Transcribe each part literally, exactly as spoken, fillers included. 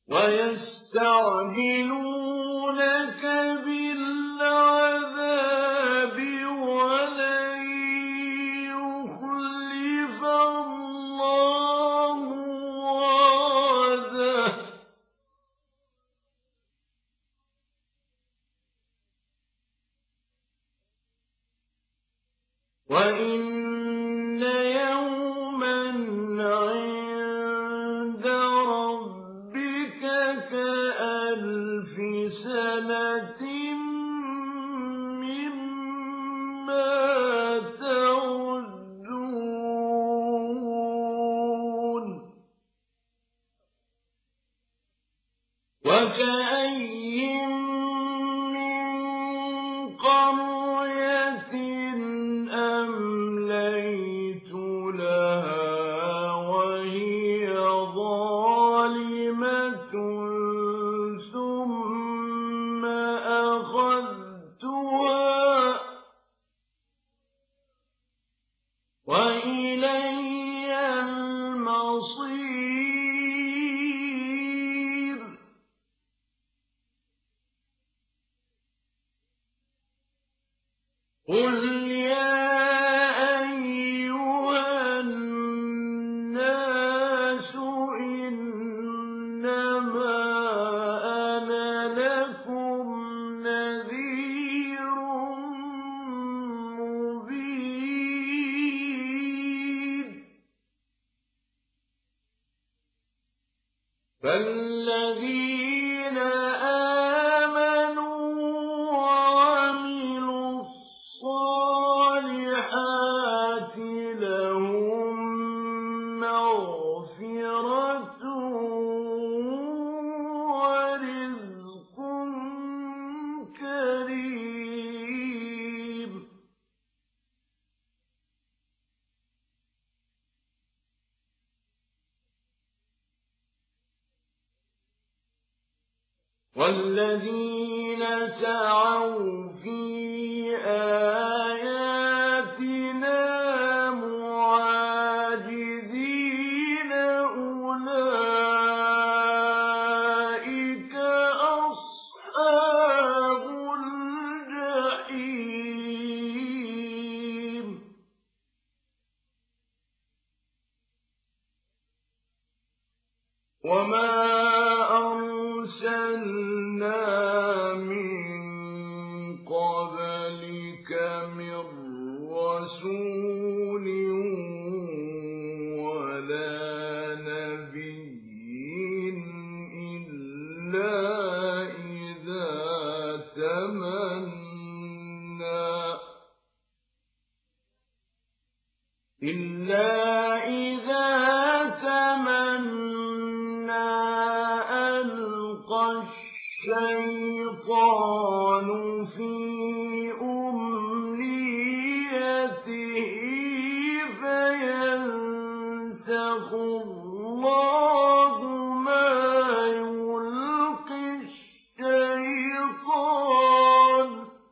ويستعجلونك بالعذاب ولن يخلف الله وعده وإن يوما عند ربك كألف سنة مما تعدون وكأين من قرية أمليت لها وهي ظالمة ثم أخذتها وإلي المصير قل يا أيها الناس إنما أنا لكم نذير مبين فالذين آمنوا وعملوا الصالحات لهم مغفرة ورزق كريم والذين سعوا في آياتنا معاجزين أولئك أصحاب الجحيم وما أرسلنا من قبلك من رسول ولا نبي إلا إذا تمنى إلا إذا تمنى ألقى الشيطان في أمنيته فينسخ الله ما يلقي الشيطان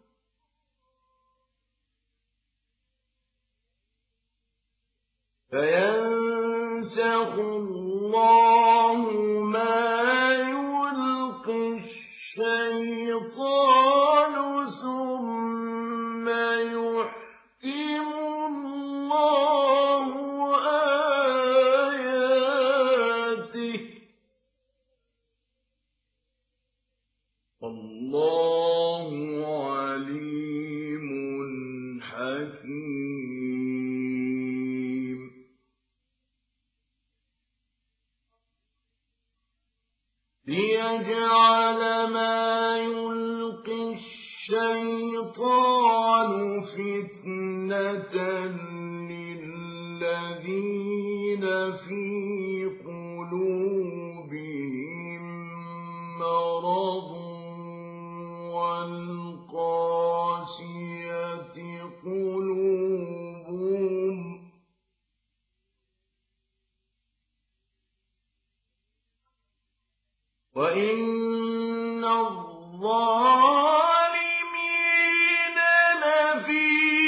فينسخ الله ما يلقي الشيطان ثم يحكم الله آياته والله عليم حكيم ليجعل ما يلقي الشيطان فتنة للذين في قلوبهم مرض والقاسية قلوبهم وإن الظالمين لفي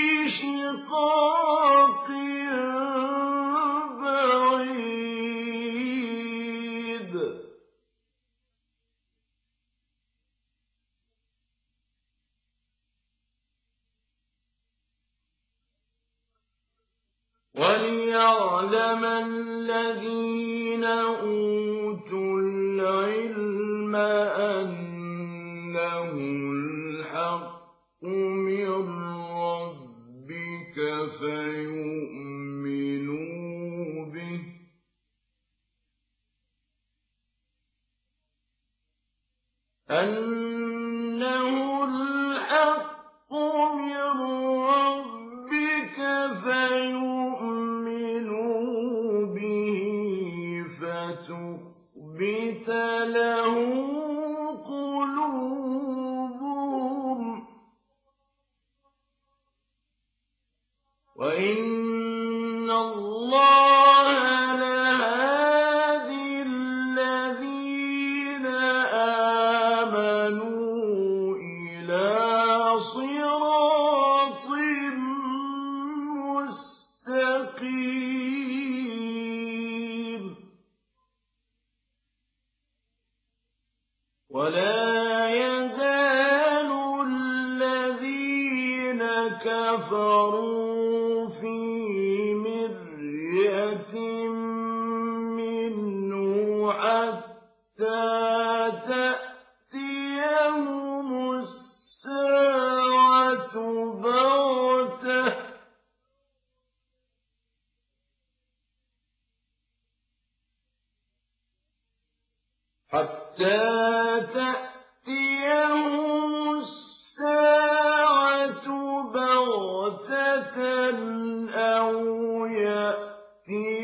شقاق بعيد وليعلم الذين أوتوا العلم أنه الحق من ربك فيؤمنوا به أنه الحق من ربك فيؤمنوا به فتخبت له قلوبهم وإن الله لهادي الذين آمنوا إلى صراط مستقيم ولا يزال الذين كفروا في مرية منه حتى تأتيهم الساعة بغتة حتى تأتيهم الساعة بغتة أو يأتي